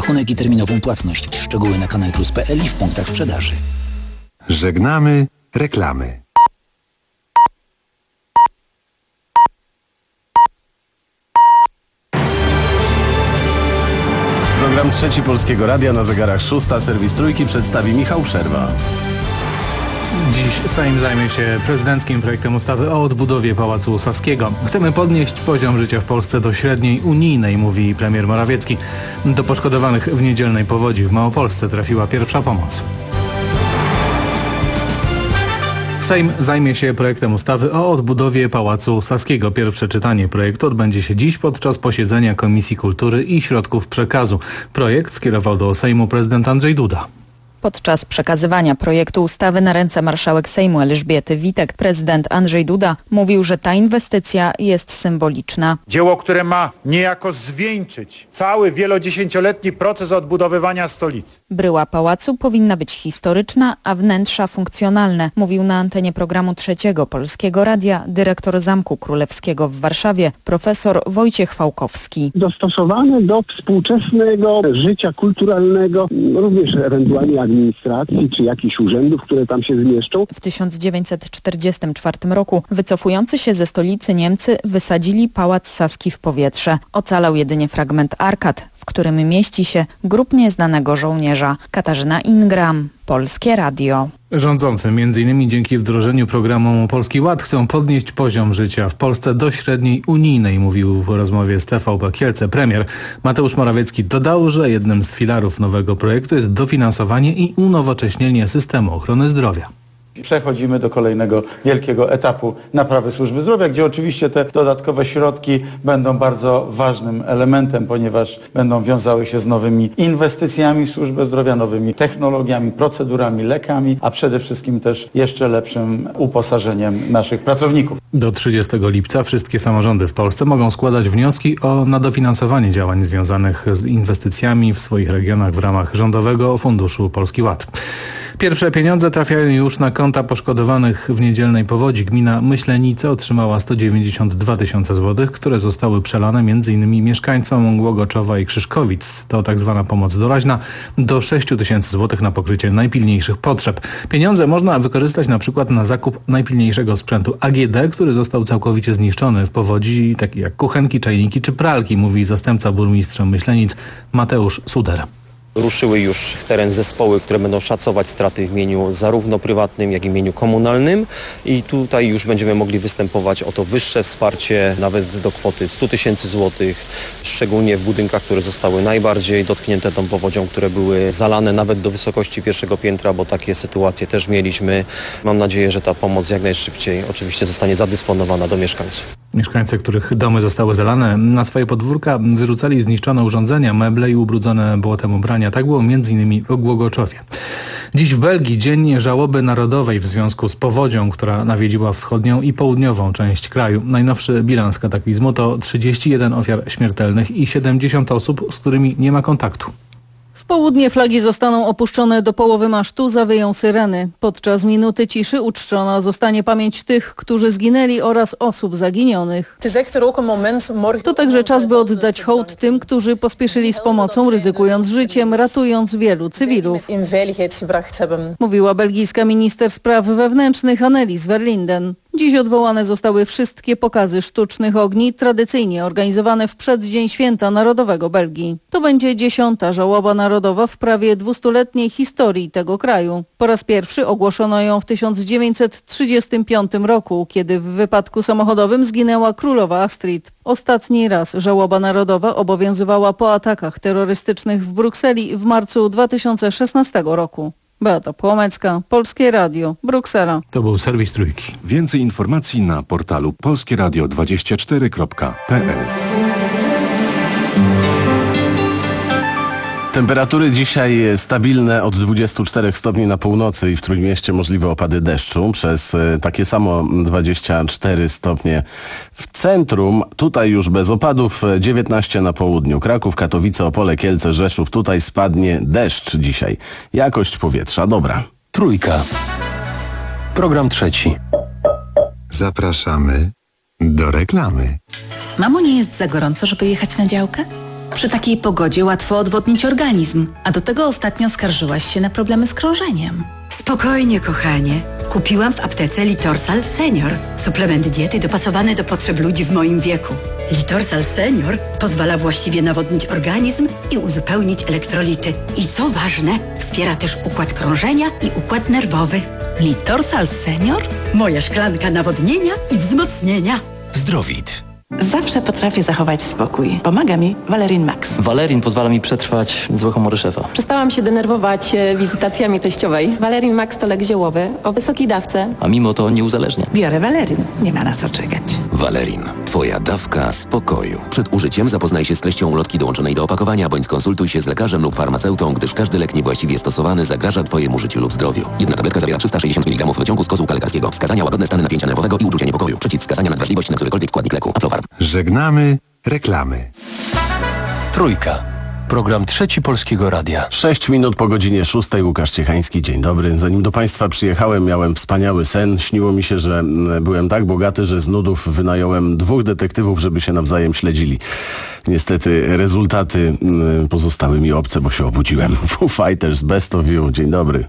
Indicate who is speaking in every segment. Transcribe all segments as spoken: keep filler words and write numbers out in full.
Speaker 1: rachunek i terminową płatność. Szczegóły na kanal plus kropka p l i w punktach sprzedaży.
Speaker 2: Żegnamy reklamy.
Speaker 3: Program trzeci Polskiego Radia, na zegarach szósta, serwis Trójki przedstawi Michał Przerwa.
Speaker 4: Dziś Sejm zajmie się prezydenckim projektem ustawy o odbudowie Pałacu Saskiego. Chcemy podnieść poziom życia w Polsce do średniej unijnej, mówi premier Morawiecki. Do poszkodowanych w niedzielnej powodzi w Małopolsce trafiła pierwsza pomoc. Sejm zajmie się projektem ustawy o odbudowie Pałacu Saskiego. Pierwsze czytanie projektu odbędzie się dziś podczas posiedzenia Komisji Kultury i Środków Przekazu. Projekt skierował do Sejmu prezydent Andrzej Duda.
Speaker 5: Podczas przekazywania projektu ustawy na ręce marszałek Sejmu Elżbiety Witek prezydent Andrzej Duda mówił, że ta inwestycja jest symboliczna.
Speaker 6: Dzieło, które ma niejako zwieńczyć cały wielodziesięcioletni proces odbudowywania stolicy.
Speaker 5: Bryła pałacu powinna być historyczna, a wnętrza funkcjonalne, mówił na antenie programu Trzeciego Polskiego Radia dyrektor Zamku Królewskiego w Warszawie profesor Wojciech Fałkowski.
Speaker 7: Dostosowane do współczesnego życia kulturalnego, również ewentualnie administracji czy jakichś urzędów, które tam się zmieszczą.
Speaker 5: W tysiąc dziewięćset czterdziestym czwartym roku wycofujący się ze stolicy Niemcy wysadzili Pałac Saski w powietrze. Ocalał jedynie fragment arkad, w którym mieści się grób nieznanego żołnierza. Katarzyna Ingram, Polskie Radio.
Speaker 4: Rządzący między innymi dzięki wdrożeniu programu Polski Ład chcą podnieść poziom życia w Polsce do średniej unijnej, mówił w rozmowie z T V P Kielce premier. Mateusz Morawiecki dodał, że jednym z filarów nowego projektu jest dofinansowanie i unowocześnienie systemu ochrony zdrowia.
Speaker 8: Przechodzimy do kolejnego wielkiego etapu naprawy służby zdrowia, gdzie oczywiście te dodatkowe środki będą bardzo ważnym elementem, ponieważ będą wiązały się z nowymi inwestycjami w służbę zdrowia, nowymi technologiami, procedurami, lekami, a przede wszystkim też jeszcze lepszym uposażeniem naszych pracowników.
Speaker 4: Do trzydziestego lipca wszystkie samorządy w Polsce mogą składać wnioski o na dofinansowanie działań związanych z inwestycjami w swoich regionach w ramach Rządowego Funduszu Polski Ład. Pierwsze pieniądze trafiają już na konta poszkodowanych w niedzielnej powodzi. Gmina Myślenice otrzymała sto dziewięćdziesiąt dwa tysiące złotych, które zostały przelane m.in. mieszkańcom Głogoczowa i Krzyszkowic. To tak zwana pomoc doraźna do sześć tysięcy złotych na pokrycie najpilniejszych potrzeb. Pieniądze można wykorzystać na przykład na zakup najpilniejszego sprzętu A G D, który został całkowicie zniszczony w powodzi, takie jak kuchenki, czajniki czy pralki, mówi zastępca burmistrza Myślenic Mateusz Suder.
Speaker 9: Ruszyły już w teren zespoły, które będą szacować straty w imieniu zarówno prywatnym, jak i imieniu komunalnym i tutaj już będziemy mogli występować o to wyższe wsparcie, nawet do kwoty sto tysięcy złotych, szczególnie w budynkach, które zostały najbardziej dotknięte tą powodzią, które były zalane nawet do wysokości pierwszego piętra, bo takie sytuacje też mieliśmy. Mam nadzieję, że ta pomoc jak najszybciej oczywiście zostanie zadysponowana do mieszkańców.
Speaker 4: Mieszkańcy, których domy zostały zalane, na swoje podwórka wyrzucali zniszczone urządzenia, meble i ubrudzone błotem ubrania. Tak było między innymi w Głogoczowie. Dziś w Belgii dzień żałoby narodowej w związku z powodzią, która nawiedziła wschodnią i południową część kraju. Najnowszy bilans kataklizmu to trzydzieści jeden ofiar śmiertelnych i siedemdziesiąt osób, z którymi nie ma kontaktu.
Speaker 10: W południe flagi zostaną opuszczone do połowy masztu, zawyją syreny. Podczas minuty ciszy uczczona zostanie pamięć tych, którzy zginęli oraz osób zaginionych. To także czas, by oddać hołd tym, którzy pospieszyli z pomocą, ryzykując życiem, ratując wielu cywilów. Mówiła belgijska minister spraw wewnętrznych Annelies Verlinden. Dziś odwołane zostały wszystkie pokazy sztucznych ogni, tradycyjnie organizowane w przeddzień Święta Narodowego Belgii. To będzie dziesiąta żałoba narodowa w prawie dwustuletniej historii tego kraju. Po raz pierwszy ogłoszono ją w tysiąc dziewięćset trzydziestym piątym roku, kiedy w wypadku samochodowym zginęła królowa Astrid. Ostatni raz żałoba narodowa obowiązywała po atakach terrorystycznych w Brukseli w marcu dwa tysiące szesnastego roku. Beata Płomecka, Polskie Radio, Bruksela.
Speaker 4: To był serwis Trójki.
Speaker 2: Więcej informacji na portalu polskieradio dwadzieścia cztery kropka p l.
Speaker 3: Temperatury dzisiaj stabilne od dwudziestu czterech stopni na północy i w Trójmieście możliwe opady deszczu. Przez takie samo dwadzieścia cztery stopnie w centrum. Tutaj już bez opadów. dziewiętnaście na południu. Kraków, Katowice, Opole, Kielce, Rzeszów. Tutaj spadnie deszcz dzisiaj. Jakość powietrza dobra.
Speaker 1: Trójka. Program trzeci.
Speaker 2: Zapraszamy do reklamy.
Speaker 11: Mamo, nie jest za gorąco, żeby jechać na działkę? Przy takiej pogodzie łatwo odwodnić organizm, a do tego ostatnio skarżyłaś się na problemy z krążeniem.
Speaker 12: Spokojnie, kochanie. Kupiłam w aptece Litorsal Senior. Suplement diety dopasowany do potrzeb ludzi w moim wieku. Litorsal Senior pozwala właściwie nawodnić organizm i uzupełnić elektrolity. I co ważne, wspiera też układ krążenia i układ nerwowy.
Speaker 11: Litorsal Senior?
Speaker 12: Moja szklanka nawodnienia i wzmocnienia.
Speaker 13: Zdrowit.
Speaker 14: Zawsze potrafię zachować spokój. Pomaga mi Valerin Max.
Speaker 15: Valerin pozwala mi przetrwać złe humory szefa.
Speaker 16: Przestałam się denerwować e, wizytacjami teściowej. Valerin Max to lek ziołowy o wysokiej dawce.
Speaker 15: A mimo to nie uzależnia.
Speaker 14: Biorę Valerin. Nie ma na co czekać.
Speaker 13: Valerin. Twoja dawka spokoju. Przed użyciem zapoznaj się z treścią ulotki dołączonej do opakowania, bądź skonsultuj się z lekarzem lub farmaceutą, gdyż każdy lek niewłaściwie stosowany zagraża Twojemu życiu lub zdrowiu. Jedna tabletka zawiera trzysta sześćdziesiąt miligramów wyciągu z kozłka lekarskiego. Wskazania: łagodne stany napięcia nerwowego i uczucia niepokoju. Przeciwwskazania: nadwrażliwość na którykolwiek składnik leku. Aflofarm.
Speaker 2: Żegnamy reklamy.
Speaker 17: Trójka. Program Trzeci Polskiego Radia.
Speaker 3: Sześć minut po godzinie szóstej. Łukasz Ciechański, dzień dobry. Zanim do Państwa przyjechałem, miałem wspaniały sen. Śniło mi się, że byłem tak bogaty, że z nudów wynająłem dwóch detektywów, żeby się nawzajem śledzili. Niestety rezultaty pozostały mi obce, bo się obudziłem. Foo Fighters, Best of You. Dzień dobry.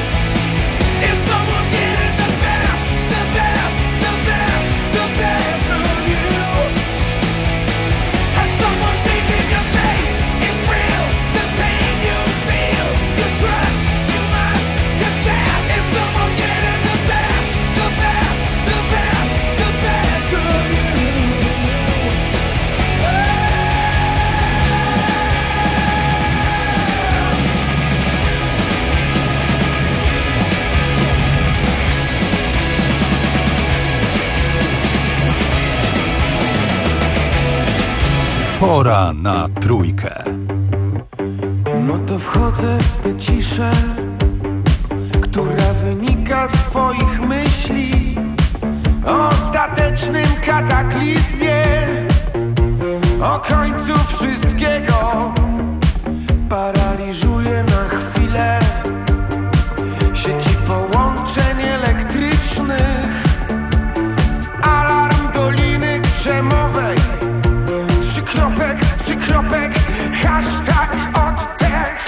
Speaker 18: The best
Speaker 17: Pora na trójkę.
Speaker 18: No to wchodzę w tę ciszę, która wynika z twoich myśli o ostatecznym kataklizmie, o końcu wszystkiego. Paraliżuje na chwilę sieci połączeń elektrycznych, alarm Doliny Krzemowej, trzy kropek, trzy kropek, hashtag oddech.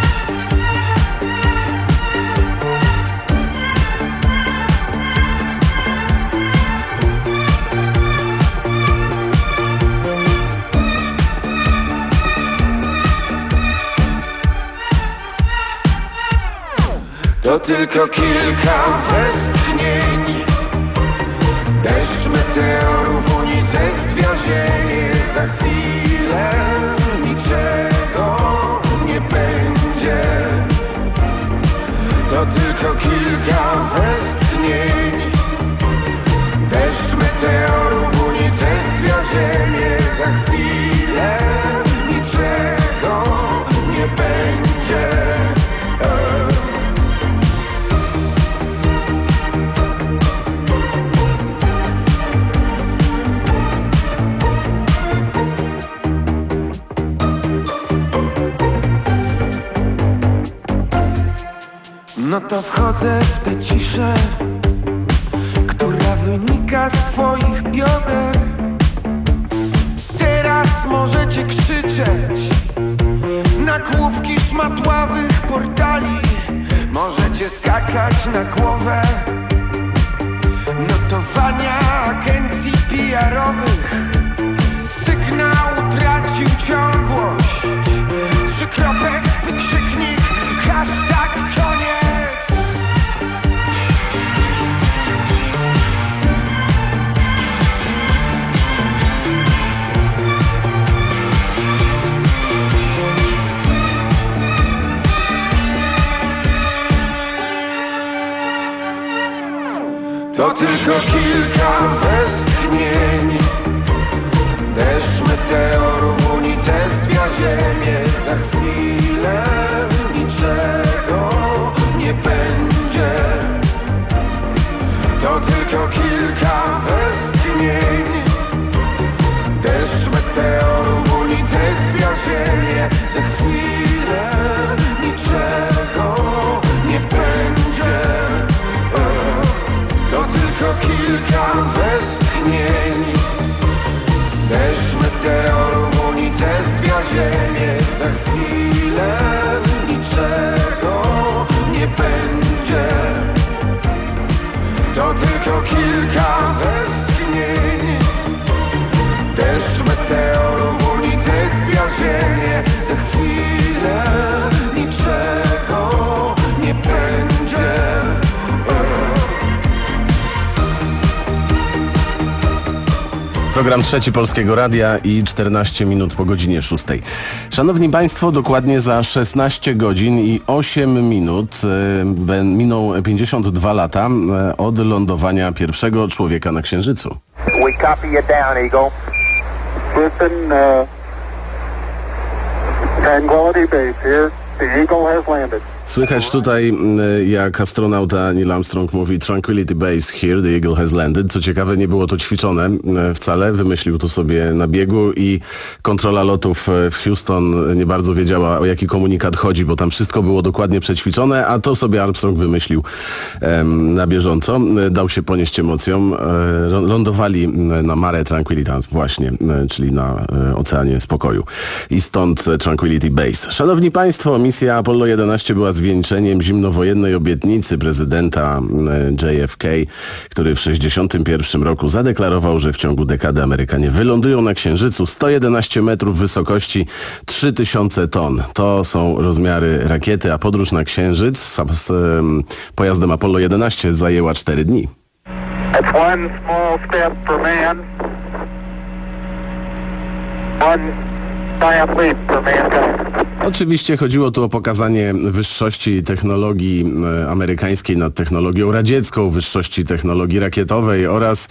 Speaker 18: To tylko kilka westchnień, deszcz meteorów, unicestwia ziemię. Za chwilę niczego nie będzie. To tylko kilka westchnień, deszcz meteorów, unicestwia ziemię. Za chwilę niczego nie będzie. No to wchodzę w tę ciszę, która wynika z twoich bioder. Teraz możecie krzyczeć na główki szmatławych portali, możecie skakać na głowę notowania agencji P R-owych. Sygnał tracił ciągłość, trzy kropek, wykrzyknik, hashtag koniec. To tylko kilka westchnień, deszcz meteorów, unicestwia ziemię. Za chwilę niczego nie będzie. To tylko kilka westchnień, deszcz meteorów, unicestwia ziemię. Za chwilę niczego nie będzie. To tylko kilka westchnień, deszcz meteorów, unicestwia ziemię. Za chwilę niczego nie będzie. To tylko kilka westchnień, deszcz meteorów, unicestwia ziemię. Za chwilę niczego nie będzie.
Speaker 3: Program Trzeci Polskiego Radia i czternaście minut po godzinie szóstej. Szanowni Państwo, dokładnie za szesnaście godzin i osiem minut e, miną pięćdziesiąt dwa lata e, od lądowania pierwszego człowieka na Księżycu.
Speaker 19: We copy you down, Eagle. Listen, uh, Tranquility Base here. The Eagle has landed.
Speaker 3: Słychać tutaj, jak astronauta Neil Armstrong mówi Tranquility Base here, the Eagle has landed. Co ciekawe, nie było to ćwiczone wcale, wymyślił to sobie na biegu i kontrola lotów w Houston nie bardzo wiedziała, o jaki komunikat chodzi, bo tam wszystko było dokładnie przećwiczone, a to sobie Armstrong wymyślił um, na bieżąco. Dał się ponieść emocjom. Lądowali na Mare Tranquilitas właśnie, czyli na Oceanie Spokoju. I stąd Tranquility Base. Szanowni Państwo, misja Apollo jedenaście była zwieńczeniem zimnowojennej obietnicy prezydenta J F K, który w sześćdziesiątym pierwszym roku zadeklarował, że w ciągu dekady Amerykanie wylądują na Księżycu. sto jedenaście metrów wysokości, trzy tysiące ton. To są rozmiary rakiety, a podróż na Księżyc z, z um, pojazdem Apollo jedenaście zajęła cztery dni.
Speaker 19: That's one small step for man, one
Speaker 3: Oczywiście chodziło tu o pokazanie wyższości technologii e, amerykańskiej nad technologią radziecką, wyższości technologii rakietowej oraz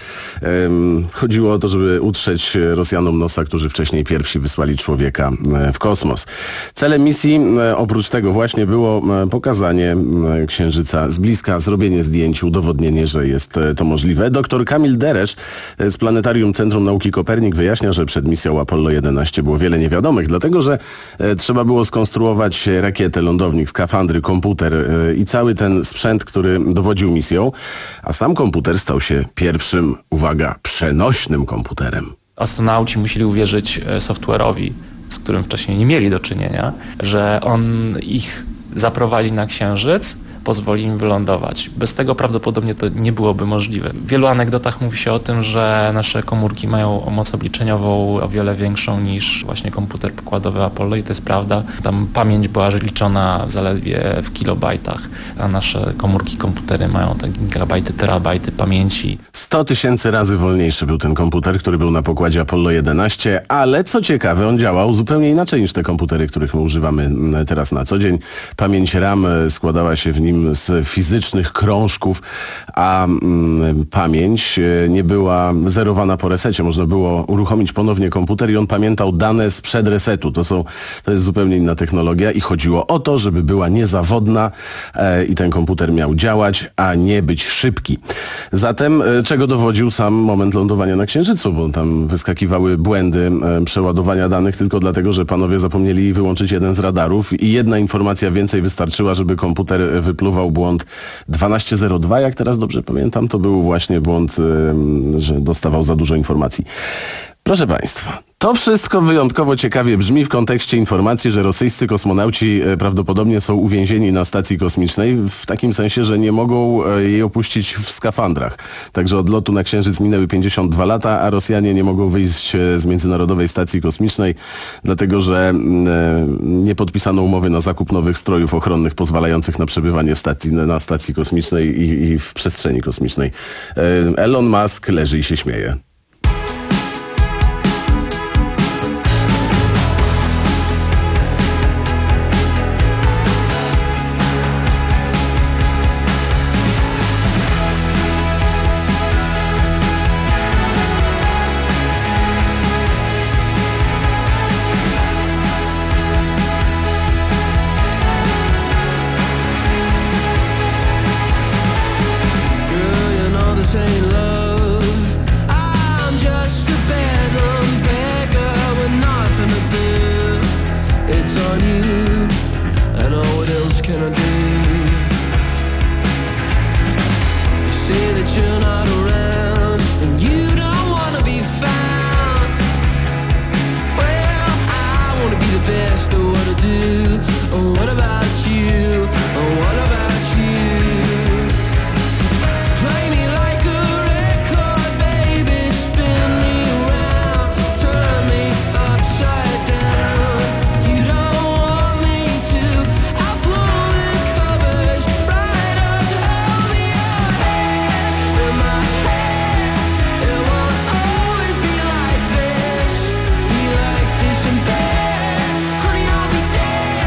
Speaker 3: em, chodziło o to, żeby utrzeć Rosjanom nosa, którzy wcześniej pierwsi wysłali człowieka e, w kosmos. Celem misji e, oprócz tego właśnie było e, pokazanie e, Księżyca z bliska, zrobienie zdjęć, udowodnienie, że jest e, to możliwe. Doktor Kamil Deresz e, z Planetarium Centrum Nauki Kopernik wyjaśnia, że przed misją Apollo jedenaście było wiele niewiadomych, dlatego że e, trzeba było skonstruować rakietę, lądownik, skafandry, komputer e, i cały ten sprzęt, który dowodził misją, a sam komputer stał się pierwszym, uwaga, przenośnym komputerem.
Speaker 20: Astronauci musieli uwierzyć software'owi, z którym wcześniej nie mieli do czynienia, że on ich zaprowadzi na Księżyc, pozwoli im wylądować. Bez tego prawdopodobnie to nie byłoby możliwe. W wielu anegdotach mówi się o tym, że nasze komórki mają moc obliczeniową o wiele większą niż właśnie komputer pokładowy Apollo i to jest prawda. Tam pamięć była liczona zaledwie w kilobajtach, a nasze komórki, komputery mają te gigabajty, terabajty pamięci.
Speaker 3: sto tysięcy razy wolniejszy był ten komputer, który był na pokładzie Apollo jedenaście, ale co ciekawe, on działał zupełnie inaczej niż te komputery, których my używamy teraz na co dzień. Pamięć RAM składała się w nim z fizycznych krążków, a mm, pamięć nie była zerowana po resecie. Można było uruchomić ponownie komputer i on pamiętał dane sprzed resetu. To są, to jest zupełnie inna technologia i chodziło o to, żeby była niezawodna e, i ten komputer miał działać, a nie być szybki. Zatem e, czego dowodził sam moment lądowania na Księżycu, bo tam wyskakiwały błędy e, przeładowania danych tylko dlatego, że panowie zapomnieli wyłączyć jeden z radarów i jedna informacja więcej wystarczyła, żeby komputer wypluwał błąd dwanaście zero dwa, jak teraz dobrze pamiętam, to był właśnie błąd, yy, że dostawał za dużo informacji. Proszę Państwa, to wszystko wyjątkowo ciekawie brzmi w kontekście informacji, że rosyjscy kosmonauci prawdopodobnie są uwięzieni na stacji kosmicznej w takim sensie, że nie mogą jej opuścić w skafandrach. Także od lotu na Księżyc minęły pięćdziesiąt dwa lata, a Rosjanie nie mogą wyjść z Międzynarodowej Stacji Kosmicznej, dlatego że nie podpisano umowy na zakup nowych strojów ochronnych pozwalających na przebywanie w stacji, na stacji kosmicznej i, i w przestrzeni kosmicznej. Elon Musk leży i się śmieje.
Speaker 18: Honey, I'll be there.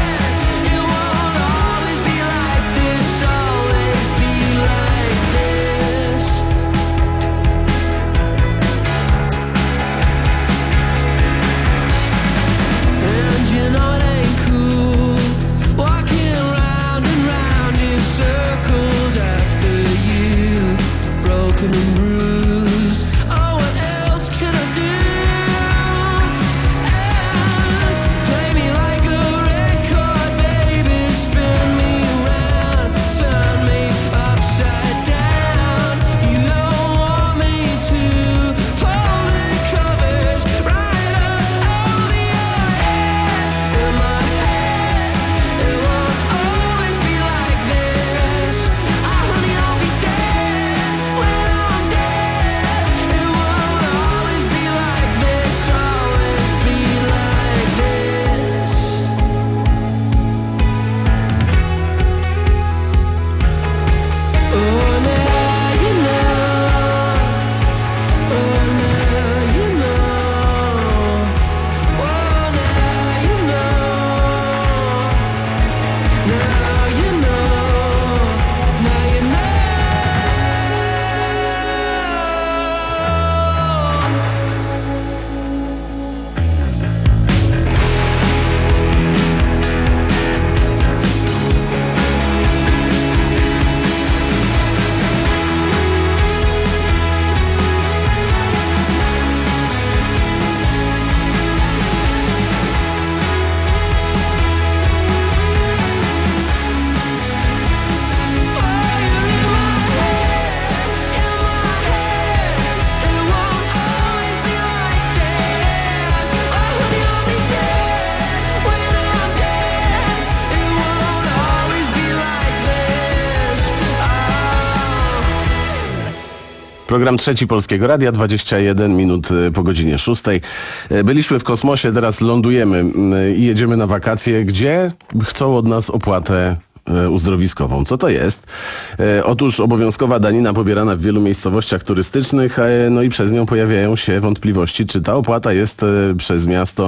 Speaker 3: Program Trzeci Polskiego Radia, dwadzieścia jeden minut po godzinie szóstej. Byliśmy w kosmosie, teraz lądujemy i jedziemy na wakacje, gdzie chcą od nas opłatę uzdrowiskową. Co to jest? Otóż obowiązkowa danina pobierana w wielu miejscowościach turystycznych, no i przez nią pojawiają się wątpliwości, czy ta opłata jest przez miasto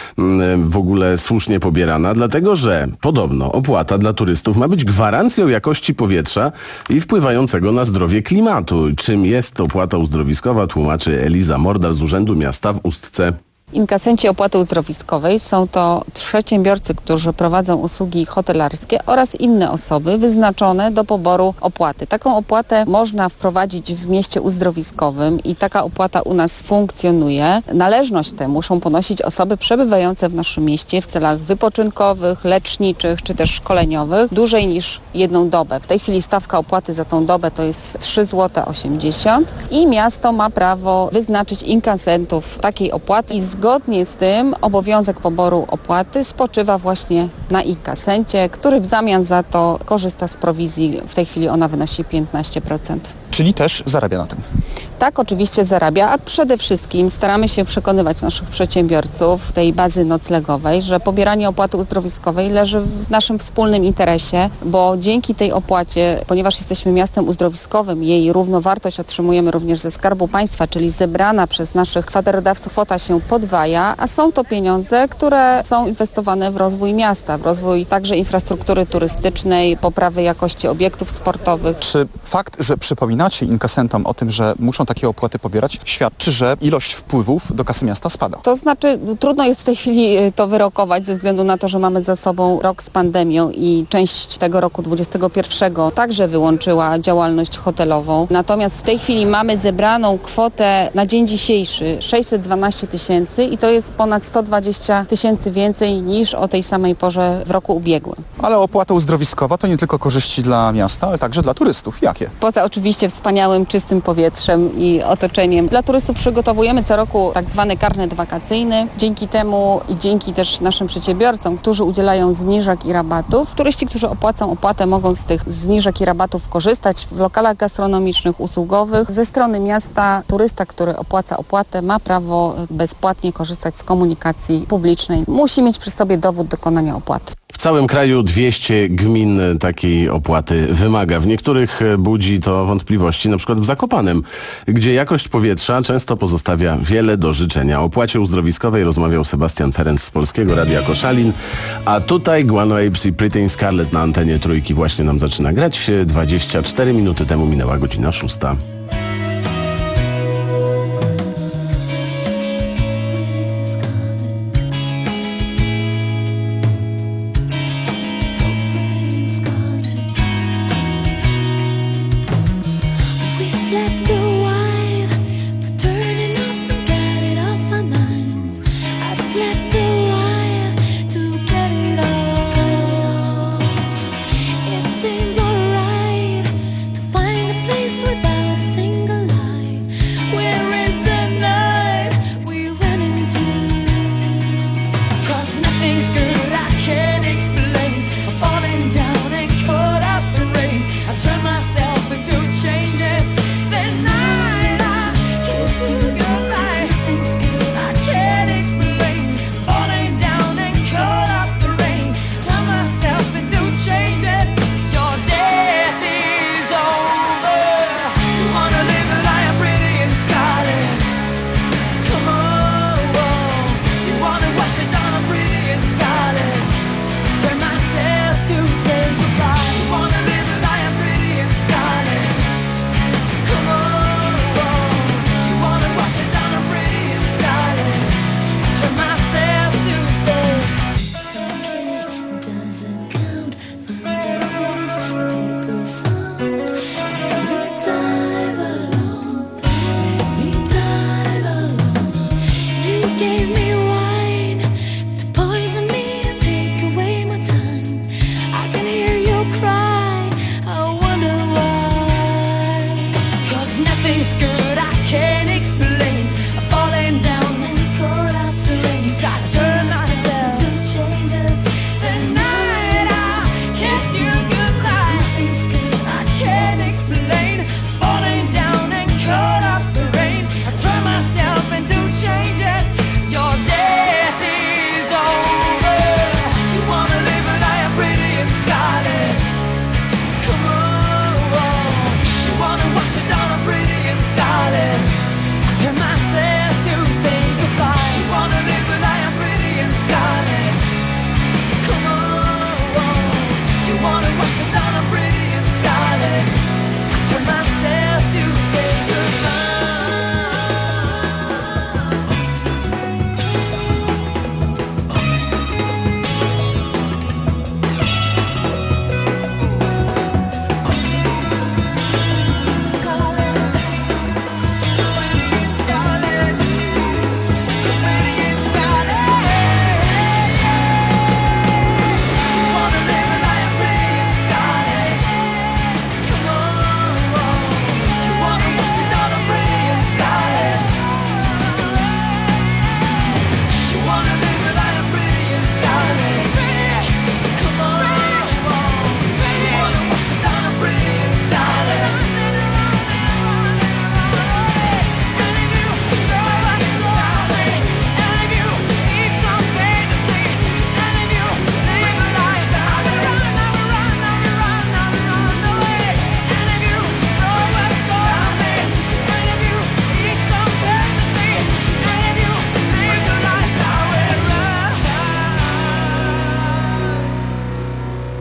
Speaker 3: w ogóle słusznie pobierana, dlatego że podobno opłata dla turystów ma być gwarancją jakości powietrza i wpływającego na zdrowie klimatu. Czym jest opłata uzdrowiskowa, tłumaczy Eliza Mordal z Urzędu Miasta w Ustce.
Speaker 21: Inkasenci opłaty uzdrowiskowej są to przedsiębiorcy, którzy prowadzą usługi hotelarskie oraz inne osoby wyznaczone do poboru opłaty. Taką opłatę można wprowadzić w mieście uzdrowiskowym i taka opłata u nas funkcjonuje. Należność tę muszą ponosić osoby przebywające w naszym mieście w celach wypoczynkowych, leczniczych czy też szkoleniowych dłużej niż jedną dobę. W tej chwili stawka opłaty za tą dobę to jest trzy złote osiemdziesiąt i miasto ma prawo wyznaczyć inkasentów takiej opłaty i zgodnie z tym obowiązek poboru opłaty spoczywa właśnie na inkasencie, który w zamian za to korzysta z prowizji. W tej chwili ona wynosi piętnaście procent.
Speaker 22: Czyli też zarabia na tym?
Speaker 21: Tak, oczywiście zarabia, a przede wszystkim staramy się przekonywać naszych przedsiębiorców tej bazy noclegowej, że pobieranie opłaty uzdrowiskowej leży w naszym wspólnym interesie, bo dzięki tej opłacie, ponieważ jesteśmy miastem uzdrowiskowym, jej równowartość otrzymujemy również ze Skarbu Państwa, czyli zebrana przez naszych kwaterodawców kwota się podwaja, a są to pieniądze, które są inwestowane w rozwój miasta, w rozwój także infrastruktury turystycznej, poprawy jakości obiektów sportowych.
Speaker 22: Czy fakt, że przypominacie inkasentom o tym, że muszą takie opłaty pobierać, świadczy, że ilość wpływów do kasy miasta spada?
Speaker 21: To znaczy, trudno jest w tej chwili to wyrokować ze względu na to, że mamy za sobą rok z pandemią i część tego roku dwudziestego pierwszego także wyłączyła działalność hotelową. Natomiast w tej chwili mamy zebraną kwotę na dzień dzisiejszy sześćset dwanaście tysięcy i to jest ponad sto dwadzieścia tysięcy więcej niż o tej samej porze w roku ubiegłym.
Speaker 22: Ale opłata uzdrowiskowa to nie tylko korzyści dla miasta, ale także dla turystów. Jakie?
Speaker 21: Poza oczywiście wspaniałym, czystym powietrzem i otoczeniem. Dla turystów przygotowujemy co roku tak zwany karnet wakacyjny. Dzięki temu i dzięki też naszym przedsiębiorcom, którzy udzielają zniżek i rabatów, turyści, którzy opłacą opłatę, mogą z tych zniżek i rabatów korzystać w lokalach gastronomicznych, usługowych. Ze strony miasta turysta, który opłaca opłatę, ma prawo bezpłatnie korzystać z komunikacji publicznej. Musi mieć przy sobie dowód dokonania opłaty.
Speaker 3: W całym kraju dwieście gmin takiej opłaty wymaga. W niektórych budzi to wątpliwości, na przykład w Zakopanem, gdzie jakość powietrza często pozostawia wiele do życzenia. O opłacie uzdrowiskowej rozmawiał Sebastian Ferenc z Polskiego Radia Koszalin, a tutaj Guano Apes i Pretty in Scarlet na antenie Trójki właśnie nam zaczyna grać. dwadzieścia cztery minuty temu minęła godzina szósta.
Speaker 23: Seems alright to find a place without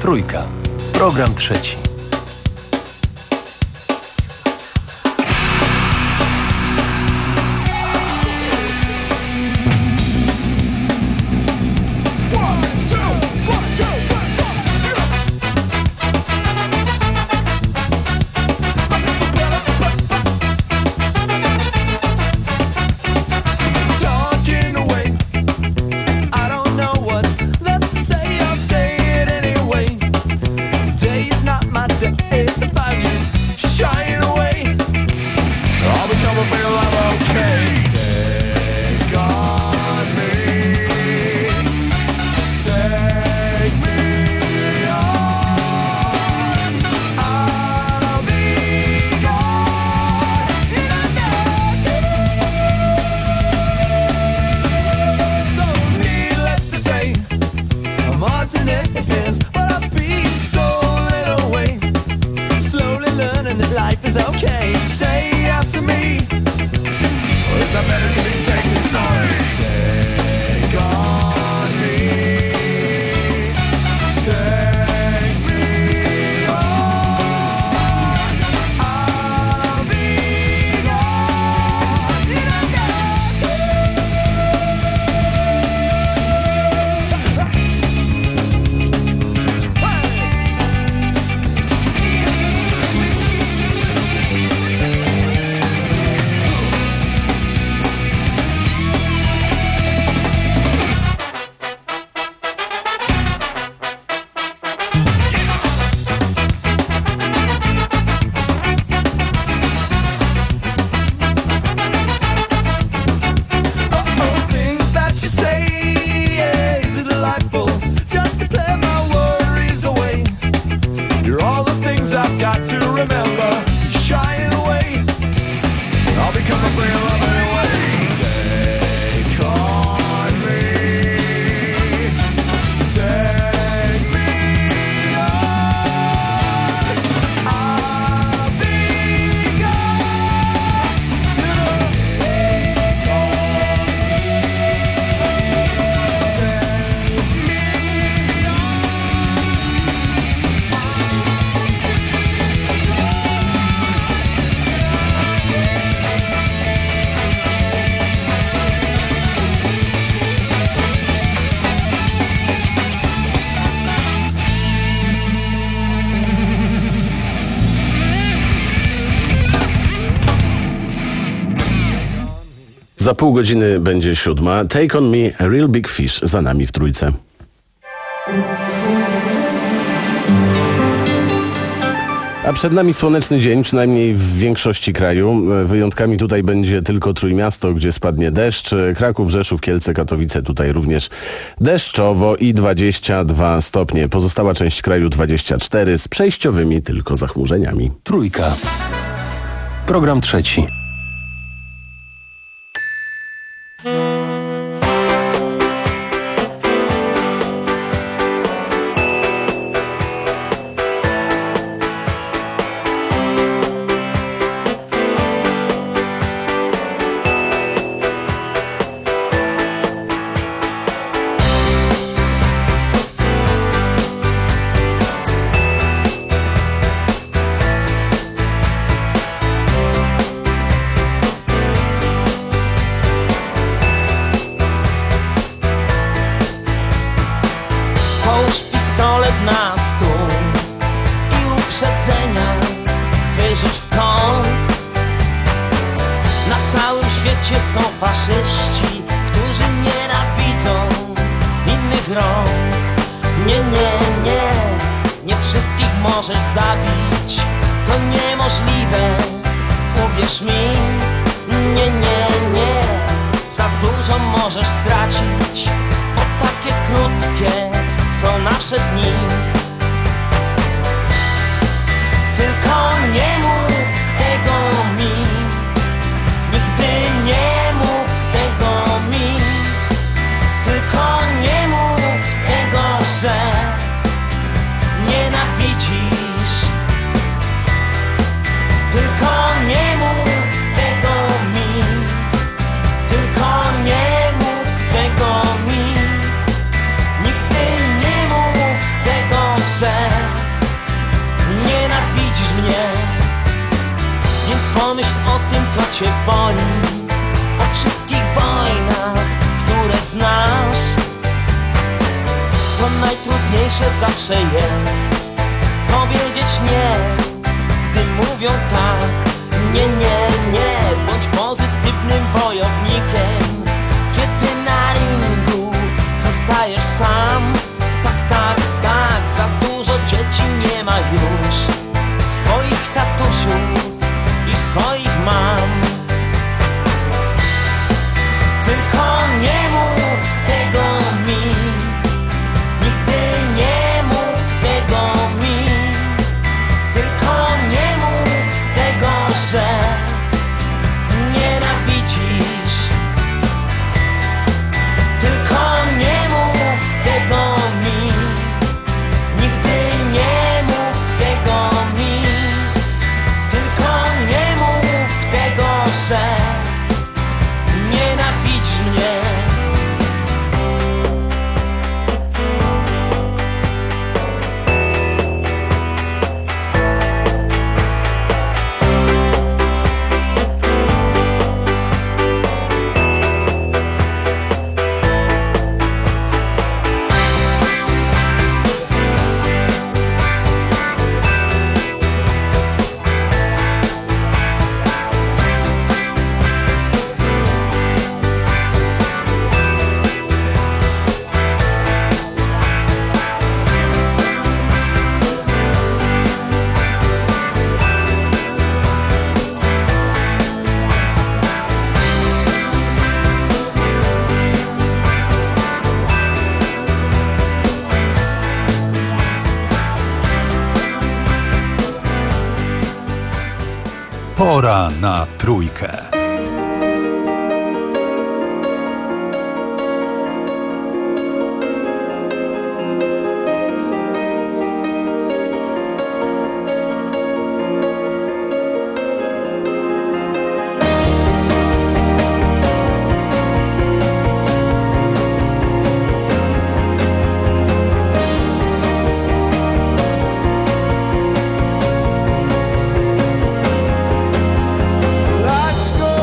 Speaker 17: Trójka. Program trzeci.
Speaker 3: Za pół godziny będzie siódma. Take on me, a real big fish za nami w Trójce. A przed nami słoneczny dzień, przynajmniej w większości kraju. Wyjątkami tutaj będzie tylko Trójmiasto, gdzie spadnie deszcz. Kraków, Rzeszów, Kielce, Katowice, tutaj również deszczowo i dwadzieścia dwa stopnie. Pozostała część kraju dwadzieścia cztery z przejściowymi tylko zachmurzeniami.
Speaker 17: Trójka. Program trzeci.
Speaker 6: Nigdy nie mów tego, że najważniejsze zawsze jest powiedzieć nie, gdy mówią tak. Nie, nie, nie, bądź pozytywnym wojownikiem. Kiedy na ringu zostajesz sam, tak, tak, tak, za dużo dzieci nie ma już swoich tatusiów i swoich mam. Tylko nie mów tego mi, nigdy nie mów tego mi. Tylko nie mów tego, że nienawidzisz. Tylko nie mów tego mi, nigdy nie mów tego mi. Tylko nie mów tego, że nienawidź mnie.
Speaker 7: Pora na trójkę.
Speaker 18: Let's go.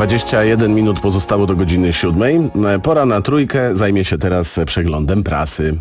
Speaker 3: dwadzieścia jeden minut pozostało do godziny siódmej. Pora na trójkę. Zajmie się teraz przeglądem prasy.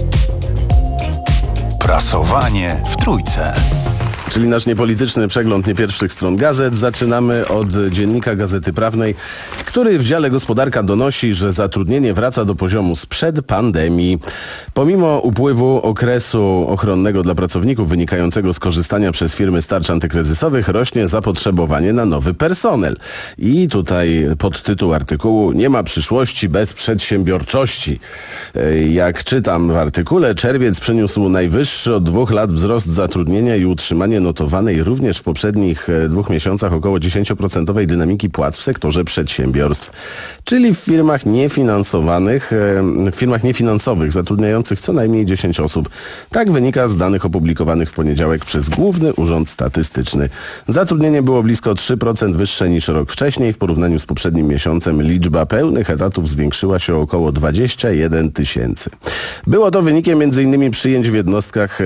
Speaker 7: Prasowanie w trójce.
Speaker 3: Czyli nasz niepolityczny przegląd nie pierwszych stron gazet. Zaczynamy od dziennika Gazety Prawnej, który w dziale Gospodarka donosi, że zatrudnienie wraca do poziomu sprzed pandemii. Pomimo upływu okresu ochronnego dla pracowników wynikającego z korzystania przez firmy z tarcz antykryzysowych rośnie zapotrzebowanie na nowy personel. I tutaj podtytuł artykułu: nie ma przyszłości bez przedsiębiorczości. Jak czytam w artykule, czerwiec przyniósł najwyższy od dwóch lat wzrost zatrudnienia i utrzymanie notowanej również w poprzednich dwóch miesiącach około dziesięcioprocentowej dynamiki płac w sektorze przedsiębiorstw, czyli w firmach niefinansowanych, w firmach niefinansowych zatrudniających co najmniej dziesięć osób. Tak wynika z danych opublikowanych w poniedziałek przez Główny Urząd Statystyczny. Zatrudnienie było blisko trzy procent wyższe niż rok wcześniej. W porównaniu z poprzednim miesiącem liczba pełnych etatów zwiększyła się o około dwadzieścia jeden tysięcy. Było to wynikiem między innymi przyjęć w jednostkach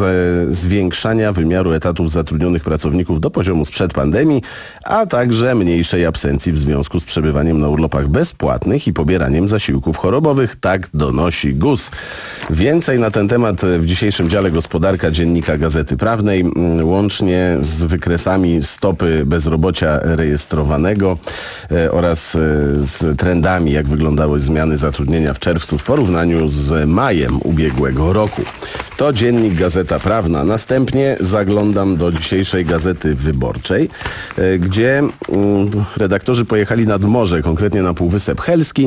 Speaker 3: z zwiększania wymiaru etatów zatrudnionych pracowników do poziomu sprzed pandemii, a także mniejszej absencji w związku z przebywaniem na urlopach bezpłatnych i pobieraniem zasiłków chorobowych. Tak donosi G U S. Więcej na ten temat w dzisiejszym dziale Gospodarka dziennika Gazety Prawnej, łącznie z wykresami stopy bezrobocia rejestrowanego oraz z trendami, jak wyglądały zmiany zatrudnienia w czerwcu w porównaniu z majem ubiegłego roku. To dziennik Gazeta Prawna. Następnie zaglądam do dzisiejszej Gazety Wyborczej, gdzie redaktorzy pojechali nad morze, konkretnie na Półwysep Helski,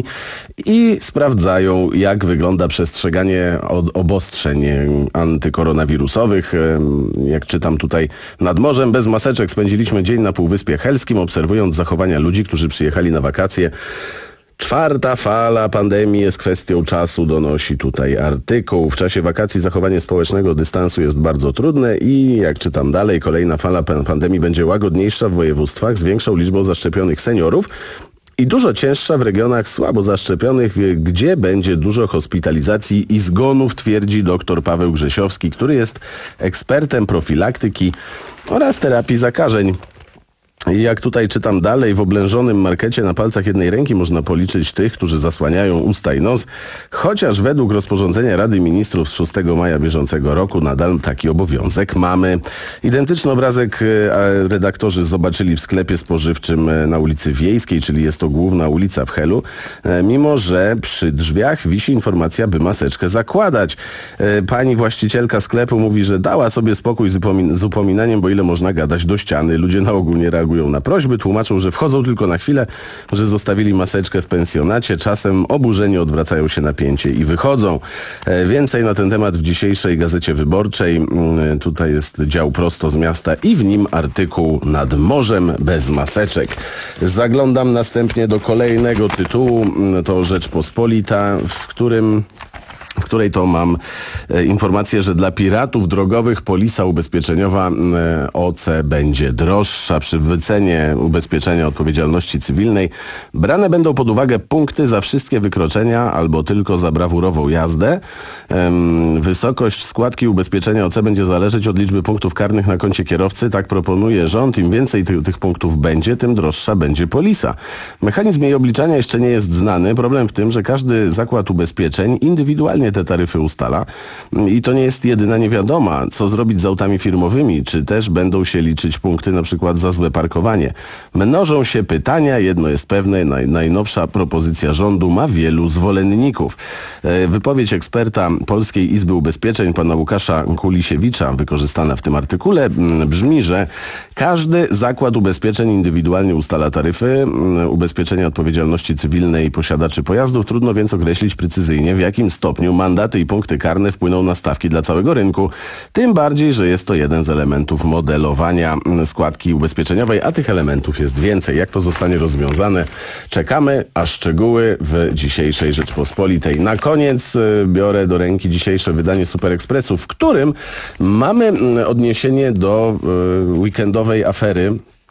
Speaker 3: i sprawdzają, jak wygląda przestrzeganie od obostrzeń antykoronawirusowych. Jak czytam tutaj, nad morzem bez maseczek spędziliśmy dzień na Półwyspie Helskim, obserwując zachowania ludzi, którzy przyjechali na wakacje. Czwarta fala pandemii jest kwestią czasu, donosi tutaj artykuł. W czasie wakacji zachowanie społecznego dystansu jest bardzo trudne i, jak czytam dalej, kolejna fala pandemii będzie łagodniejsza w województwach z większą liczbą zaszczepionych seniorów i dużo cięższa w regionach słabo zaszczepionych, gdzie będzie dużo hospitalizacji i zgonów, twierdzi dr Paweł Grzesiowski, który jest ekspertem profilaktyki oraz terapii zakażeń. I jak tutaj czytam dalej, w oblężonym markecie na palcach jednej ręki można policzyć tych, którzy zasłaniają usta i nos, chociaż według rozporządzenia Rady Ministrów z szóstego maja bieżącego roku nadal taki obowiązek mamy. Identyczny obrazek redaktorzy zobaczyli w sklepie spożywczym na ulicy Wiejskiej, czyli jest to główna ulica w Helu, mimo że przy drzwiach wisi informacja, by maseczkę zakładać. Pani właścicielka sklepu mówi, że dała sobie spokój z, upomin- z upominaniem, bo ile można gadać do ściany. Ludzie na ogół nie reagują na prośby, tłumaczą, że wchodzą tylko na chwilę, że zostawili maseczkę w pensjonacie, czasem oburzeni odwracają się na pięcie i wychodzą. Więcej na ten temat w dzisiejszej Gazecie Wyborczej. Tutaj jest dział prosto z miasta i w nim artykuł nad morzem bez maseczek. Zaglądam następnie do kolejnego tytułu, to Rzeczpospolita, w którym w której to mam e, informację, że dla piratów drogowych polisa ubezpieczeniowa e, O C będzie droższa. Przy wycenie ubezpieczenia odpowiedzialności cywilnej brane będą pod uwagę punkty za wszystkie wykroczenia albo tylko za brawurową jazdę. E, wysokość składki ubezpieczenia O C będzie zależeć od liczby punktów karnych na koncie kierowcy. Tak proponuje rząd. Im więcej ty, tych punktów będzie, tym droższa będzie polisa. Mechanizm jej obliczania jeszcze nie jest znany. Problem w tym, że każdy zakład ubezpieczeń indywidualnie te taryfy ustala i to nie jest jedyna niewiadoma, co zrobić z autami firmowymi, czy też będą się liczyć punkty na przykład za złe parkowanie. Mnożą się pytania, jedno jest pewne, naj, najnowsza propozycja rządu ma wielu zwolenników. Wypowiedź eksperta Polskiej Izby Ubezpieczeń, pana Łukasza Kulisiewicza, wykorzystana w tym artykule, brzmi, że każdy zakład ubezpieczeń indywidualnie ustala taryfy ubezpieczenia odpowiedzialności cywilnej posiadaczy pojazdów. Trudno więc określić precyzyjnie, w jakim stopniu mandaty i punkty karne wpłyną na stawki dla całego rynku. Tym bardziej, że jest to jeden z elementów modelowania składki ubezpieczeniowej, a tych elementów jest więcej. Jak to zostanie rozwiązane? Czekamy, a szczegóły w dzisiejszej Rzeczpospolitej. Na koniec biorę do ręki dzisiejsze wydanie Super Expressu, w którym mamy odniesienie do weekendowej afery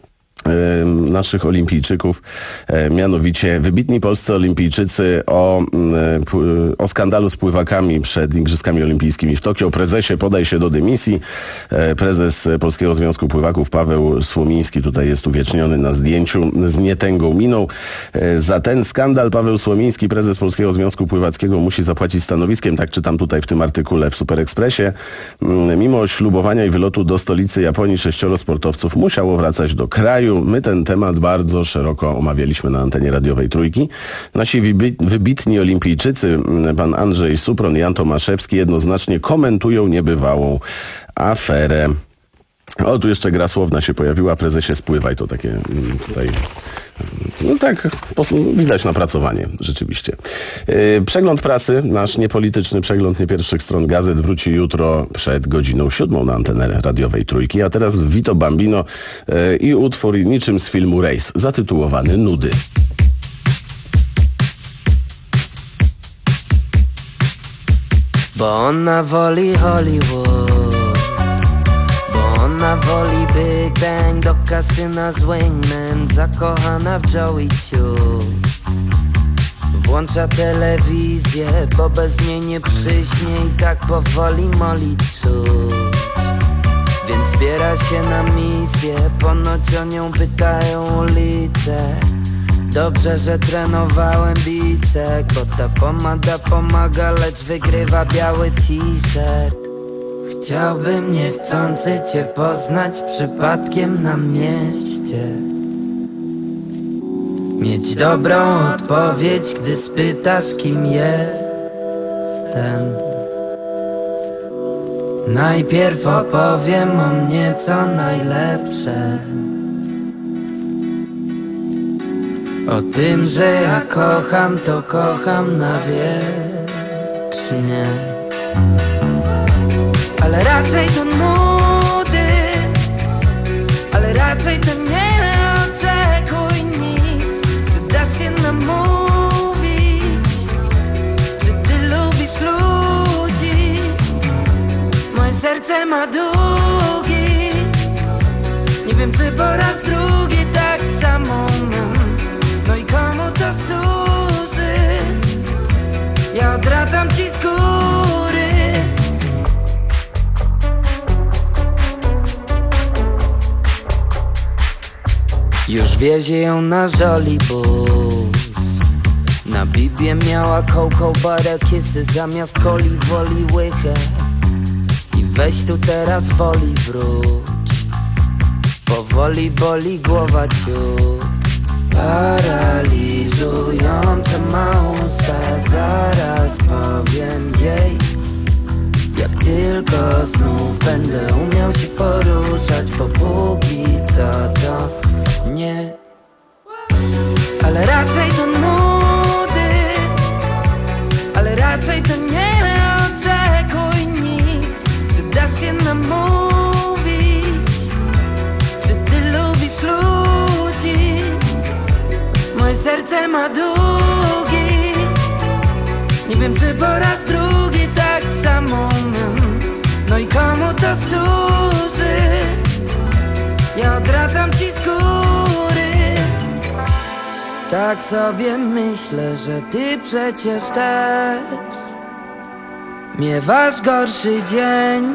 Speaker 3: naszych olimpijczyków, mianowicie wybitni polscy olimpijczycy o, o skandalu z pływakami przed Igrzyskami Olimpijskimi w Tokio. Prezesie, podaj się do dymisji. Prezes Polskiego Związku Pływaków Paweł Słomiński tutaj jest uwieczniony na zdjęciu z nietęgą miną. Za ten skandal Paweł Słomiński, prezes Polskiego Związku Pływackiego, musi zapłacić stanowiskiem, tak czytam tutaj w tym artykule w Super Expressie. Mimo ślubowania i wylotu do stolicy Japonii sześcioro sportowców musiało wracać do kraju. My ten temat bardzo szeroko omawialiśmy na antenie radiowej Trójki. Nasi wybitni olimpijczycy, pan Andrzej Supron i Jan Tomaszewski, jednoznacznie komentują niebywałą aferę. O, tu jeszcze gra słowna się pojawiła, prezesie spływaj, to takie tutaj... No tak, widać napracowanie, rzeczywiście. Przegląd prasy, nasz niepolityczny przegląd nie pierwszych stron gazet wróci jutro przed godziną siódmą na antenę radiowej Trójki. A teraz Vito Bambino i utwór niczym z filmu Race, zatytułowany Nudy.
Speaker 5: Bo ona woli Hollywood, bo ona woli Big Bang do kasyna z Wingman, zakochana w Joey Ciut. Włącza telewizję, bo bez niej nie przyśnie i tak powoli moli czuć. Więc zbiera się na misję, ponoć o nią pytają ulice. Dobrze, że trenowałem bicek, bo ta pomada pomaga, lecz wygrywa biały t-shirt. Chciałbym niechcący cię poznać przypadkiem na mieście, mieć dobrą odpowiedź, gdy spytasz, kim jestem. Najpierw opowiem o mnie co najlepsze, o tym, że ja kocham, to kocham na wiecznie. Ale raczej to nudy, ale raczej to nie oczekuj nic. Czy dasz się namówić? Czy ty lubisz ludzi? Moje serce ma długi, nie wiem czy po raz drugi tak samo. No i komu to służy? Ja odradzam ci z góry. Już wiezie ją na żolibus, na bibie miała cocoa butter kissy, zamiast coli woli łychę. I weź tu teraz woli wróć, powoli boli głowa ciut. Paraliżujące ma usta, zaraz powiem jej. Jak tylko znów będę umiał się poruszać, bo póki co to nie. Ale raczej to nudy, ale raczej to nie oczekuj nic. Czy dasz się namówić? Czy ty lubisz ludzi? Moje serce ma długi, nie wiem czy po raz drugi tak samo. No i komu to służy? Ja odradzam ci z góry. Tak sobie myślę, że ty przecież też miewasz gorszy dzień,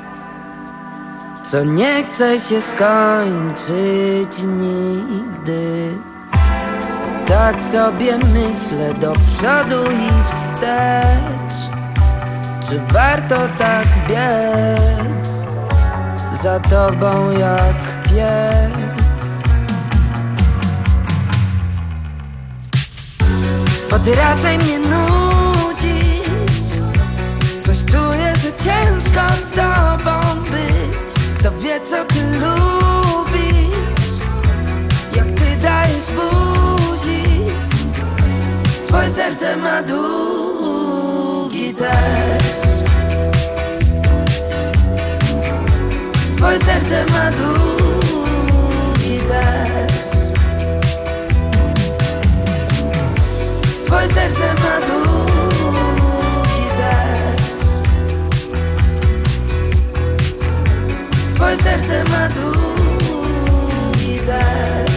Speaker 5: co nie chce się skończyć nigdy. Tak sobie myślę do przodu i wstecz, czy warto tak biec za tobą jak pies? Bo ty raczej mnie nudzisz, coś czuję, że ciężko z tobą być. Kto wie co ty lubisz, jak ty dajesz buzi. Twoje serce ma długi też, twoje serce ma długi też, twoje serce ma długi też, twoje serce ma długi też.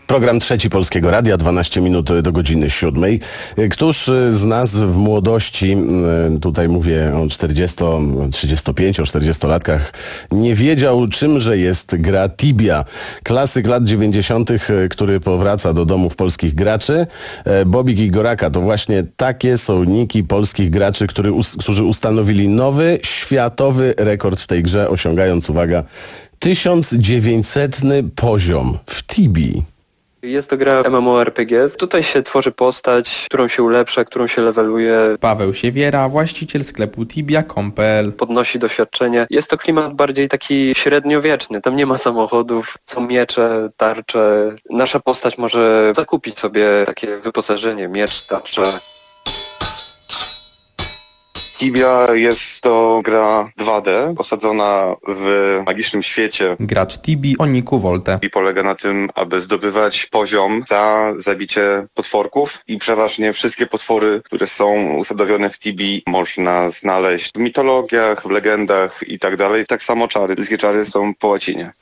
Speaker 3: Program trzeci Polskiego Radia, dwanaście minut do godziny siódmej. Któż z nas w młodości, tutaj mówię o czterdziesto, trzydziestu pięciu, czterdziestolatkach, nie wiedział, czymże jest gra Tibia? Klasyk lat dziewięćdziesiątych, który powraca do domów polskich graczy. Bobik i Goraka to właśnie takie są niki polskich graczy, który, którzy ustanowili nowy, światowy rekord w tej grze, osiągając, uwaga, tysiąc dziewięćsetny poziom w Tibii.
Speaker 8: Jest to gra MMORPG. Tutaj się tworzy postać, którą się ulepsza, którą się leveluje.
Speaker 9: Paweł Siewiera, właściciel sklepu tibia kropka com kropka pe el.
Speaker 8: Podnosi doświadczenie. Jest to klimat bardziej taki średniowieczny. Tam nie ma samochodów, są miecze, tarcze. Nasza postać może zakupić sobie takie wyposażenie, miecz, tarczę.
Speaker 23: Tibia jest to gra dwa D, osadzona w magicznym świecie.
Speaker 9: Gracz Tibii o niku Volte.
Speaker 23: I polega na tym, aby zdobywać poziom za zabicie potworków i przeważnie wszystkie potwory, które są usadowione w Tibii, można znaleźć w mitologiach, w legendach i tak dalej. Tak samo czary. Wszystkie czary są po łacinie.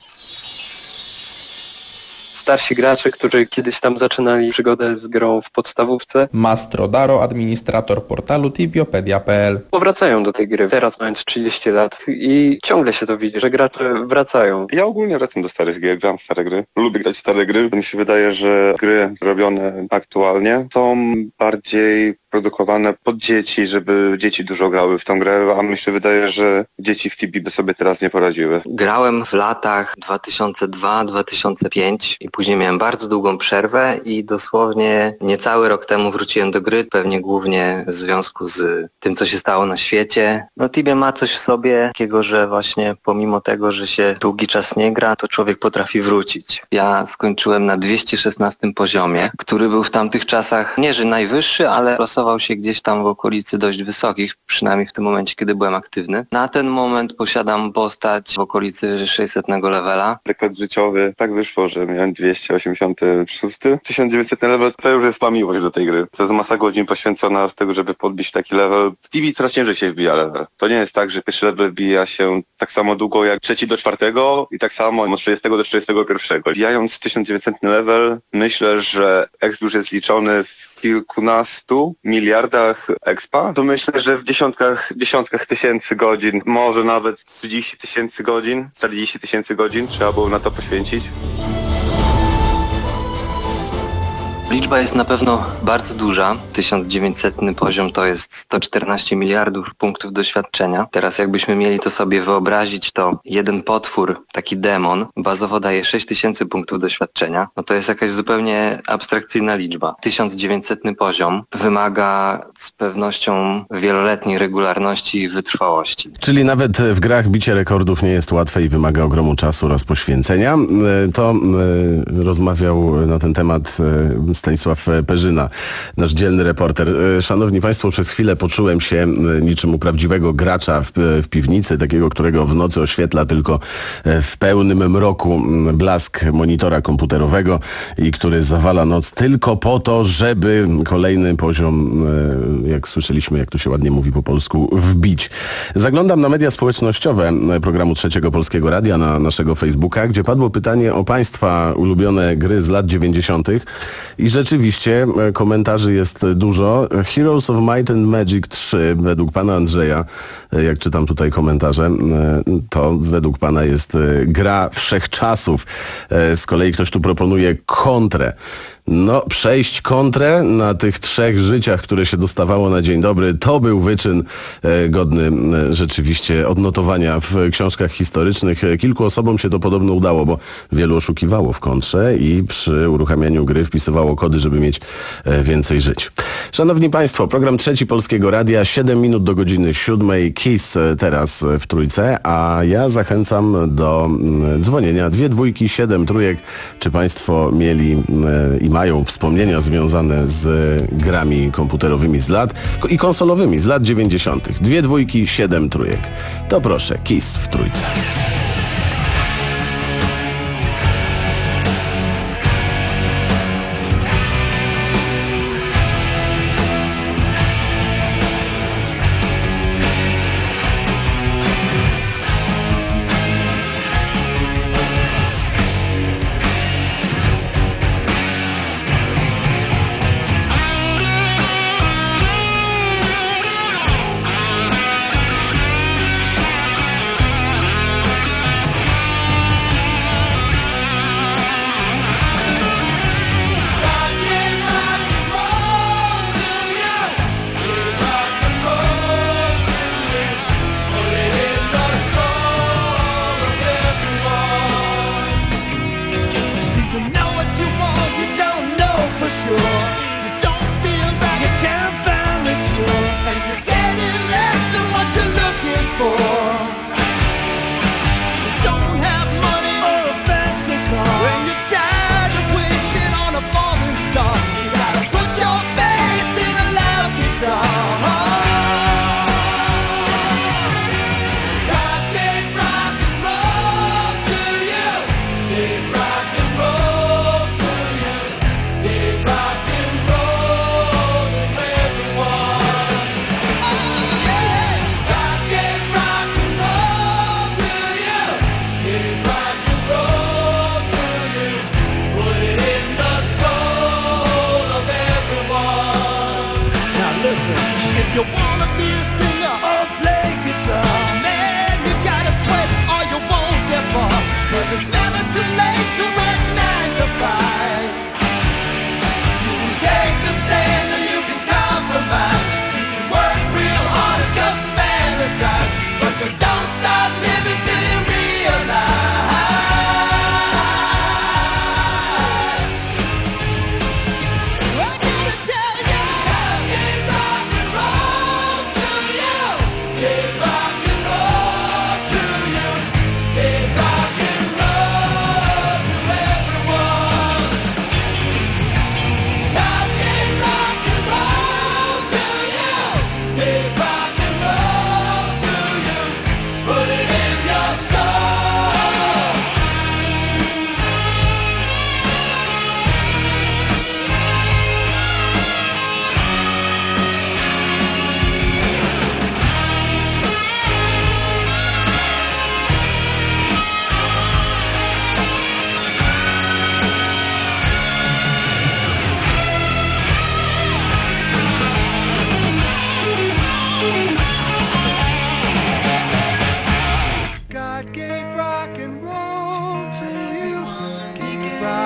Speaker 8: Starsi gracze, którzy kiedyś tam zaczynali przygodę z grą w podstawówce.
Speaker 9: Mastro Daro, administrator portalu tibiopedia kropka pe el.
Speaker 8: Powracają do tej gry, teraz mając trzydzieści lat i ciągle się to widzi, że gracze wracają.
Speaker 23: Ja ogólnie wracam do starych gier, gram w stare gry. Lubię grać w stare gry. Mi się wydaje, że gry robione aktualnie są bardziej produkowane pod dzieci, żeby dzieci dużo grały w tą grę, a mi się wydaje, że dzieci w Tibii by sobie teraz nie poradziły.
Speaker 24: Grałem w latach dwa tysiące drugi do dwa tysiące piątego i później miałem bardzo długą przerwę i dosłownie niecały rok temu wróciłem do gry, pewnie głównie w związku z tym, co się stało na świecie. No Tibia ma coś w sobie takiego, że właśnie pomimo tego, że się długi czas nie gra, to człowiek potrafi wrócić. Ja skończyłem na dwieście szesnastym poziomie, który był w tamtych czasach nie, że najwyższy, ale losował się gdzieś tam w okolicy dość wysokich, przynajmniej w tym momencie, kiedy byłem aktywny. Na ten moment posiadam postać w okolicy sześćsetnego levela.
Speaker 23: Rekord życiowy tak wyszło, że miałem dwieście osiemdziesiąty szósty. tysiąc dziewięćsetny level to już jest pamiłość do tej gry. To jest masa godzin poświęcona z tego, żeby podbić taki level. W Tibii coraz ciężej się wbija level. To nie jest tak, że pierwszy level wbija się tak samo długo jak trzeci do czwartego i tak samo od trzydziestego do trzydziestego pierwszego. Wbijając tysiąc dziewięćsetny level, myślę, że exp już jest liczony w kilkunastu miliardach expa, to myślę, że w dziesiątkach, dziesiątkach tysięcy godzin, może nawet trzydzieści tysięcy godzin, czterdzieści tysięcy godzin trzeba było na to poświęcić.
Speaker 24: Liczba jest na pewno bardzo duża. tysiąc dziewięćsetny poziom to jest sto czternaście miliardów punktów doświadczenia. Teraz jakbyśmy mieli to sobie wyobrazić, to jeden potwór, taki demon, bazowo daje sześć tysięcy punktów doświadczenia. No to jest jakaś zupełnie abstrakcyjna liczba. tysiąc dziewięćsetny poziom wymaga z pewnością wieloletniej regularności i wytrwałości.
Speaker 3: Czyli nawet w grach bicie rekordów nie jest łatwe i wymaga ogromu czasu oraz poświęcenia. To rozmawiał na ten temat Stanisław Perzyna, nasz dzielny reporter. Szanowni Państwo, przez chwilę poczułem się niczym u prawdziwego gracza w, w piwnicy, takiego, którego w nocy oświetla tylko w pełnym mroku blask monitora komputerowego i który zawala noc tylko po to, żeby kolejny poziom, jak słyszeliśmy, jak tu się ładnie mówi po polsku, wbić. Zaglądam na media społecznościowe programu Trzeciego Polskiego Radia, na naszego Facebooka, gdzie padło pytanie o Państwa ulubione gry z lat dziewięćdziesiątych. I rzeczywiście komentarzy jest dużo. Heroes of Might and Magic trzy, według pana Andrzeja, jak czytam tutaj komentarze, to według pana jest gra wszechczasów. Z kolei ktoś tu proponuje kontrę. No, przejść kontrę na tych trzech życiach, które się dostawało na dzień dobry, to był wyczyn e, godny e, rzeczywiście odnotowania w książkach historycznych. Kilku osobom się to podobno udało, bo wielu oszukiwało w kontrze i przy uruchamianiu gry wpisywało kody, żeby mieć e, więcej żyć. Szanowni Państwo, program Trzeci Polskiego Radia, siedem minut do godziny siódmej. Kiss teraz w Trójce, a ja zachęcam do mm, dzwonienia. Dwie dwójki, siedem trójek. Czy Państwo mieli e, i mają wspomnienia związane z grami komputerowymi z lat i konsolowymi z lat dziewięćdziesiątych. Dwie dwójki, siedem trójek. To proszę, Kiss w Trójce.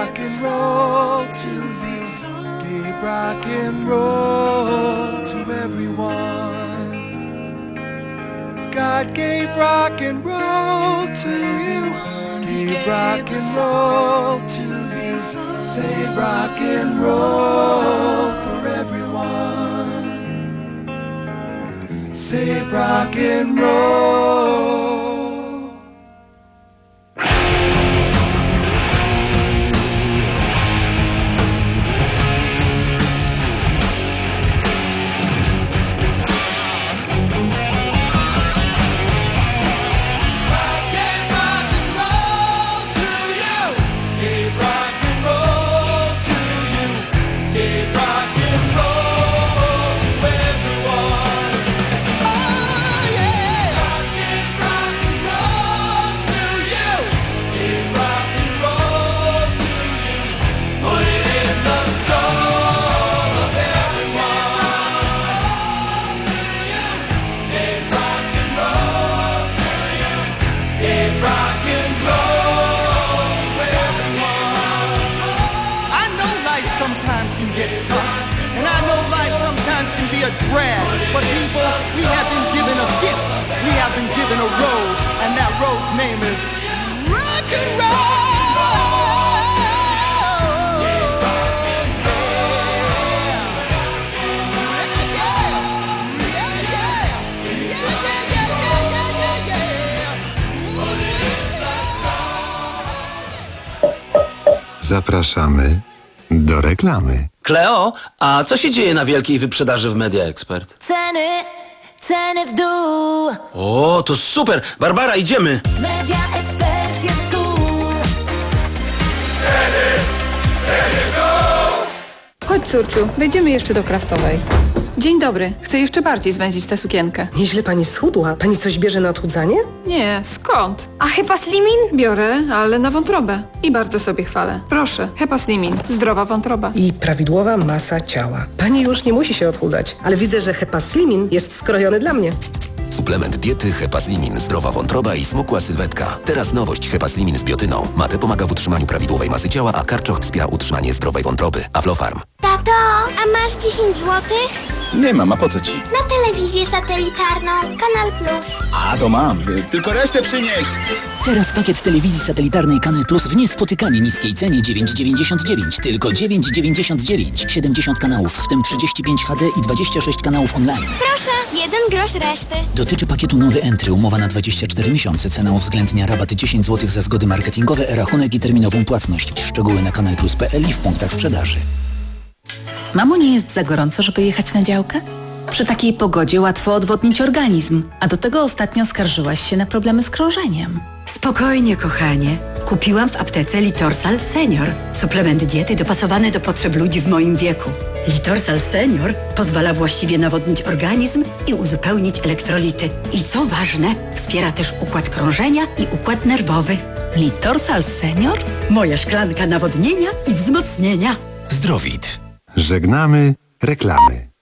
Speaker 1: rock and roll to you. Gave rock and roll to everyone. God gave rock and roll to you. Gave rock and roll to you. Say rock and roll for everyone. Say rock and roll.
Speaker 4: A drag, but people, we have been given a gift. We have been given a road, and that road's name is rock and
Speaker 2: Zapraszamy do reklamy.
Speaker 10: Kleo, a co się dzieje na wielkiej wyprzedaży w Media Expert?
Speaker 6: Ceny, ceny w dół.
Speaker 10: O, to super! Barbara, idziemy!
Speaker 6: Media Expert jest tu.
Speaker 11: Ceny, ceny w dół.
Speaker 25: Chodź, córciu, wejdziemy jeszcze do Krawcowej. Dzień dobry. Chcę jeszcze bardziej zwęzić tę sukienkę.
Speaker 26: Nieźle pani schudła. Pani coś bierze na odchudzanie?
Speaker 25: Nie, skąd?
Speaker 26: A Hepaslimin?
Speaker 25: Biorę, ale na wątrobę. I bardzo sobie chwalę. Proszę, Hepaslimin. Zdrowa wątroba.
Speaker 26: I prawidłowa masa ciała. Pani już nie musi się odchudzać, ale widzę, że Hepaslimin jest skrojony dla mnie.
Speaker 13: Suplement diety Hepaslimin, zdrowa wątroba i smukła sylwetka. Teraz nowość Hepaslimin z biotyną. Mate pomaga w utrzymaniu prawidłowej masy ciała, a karczoch wspiera utrzymanie zdrowej wątroby. Aflofarm.
Speaker 27: Tato, a masz dziesięć złotych?
Speaker 7: Nie mam, a po co ci?
Speaker 27: Na telewizję satelitarną, Kanal Plus.
Speaker 7: A, to mam. Tylko resztę przynieś.
Speaker 28: Teraz pakiet telewizji satelitarnej Kanal Plus w niespotykanie niskiej cenie dziewięć dziewięćdziesiąt dziewięć. Tylko dziewięć dziewięćdziesiąt dziewięć. siedemdziesiąt kanałów, w tym trzydzieści pięć H D i dwadzieścia sześć kanałów online.
Speaker 27: Proszę, jeden grosz reszty.
Speaker 28: Dotyczy pakietu nowy Entry, umowa na dwadzieścia cztery miesiące. Cena uwzględnia rabat dziesięć złotych za zgody marketingowe, e-rachunek i terminową płatność. Szczegóły na kanal plus kropka p l i w punktach sprzedaży.
Speaker 29: Mamo, nie jest za gorąco, żeby jechać na działkę? Przy takiej pogodzie łatwo odwodnić organizm, a do tego ostatnio skarżyłaś się na problemy z krążeniem.
Speaker 12: Spokojnie, kochanie. Kupiłam w aptece Litorsal Senior. Suplement diety dopasowany do potrzeb ludzi w moim wieku. Litorsal Senior pozwala właściwie nawodnić organizm i uzupełnić elektrolity. I co ważne, wspiera też układ krążenia i układ nerwowy.
Speaker 29: Litorsal Senior?
Speaker 12: Moja szklanka nawodnienia i wzmocnienia.
Speaker 2: Zdrowit. Żegnamy reklamy.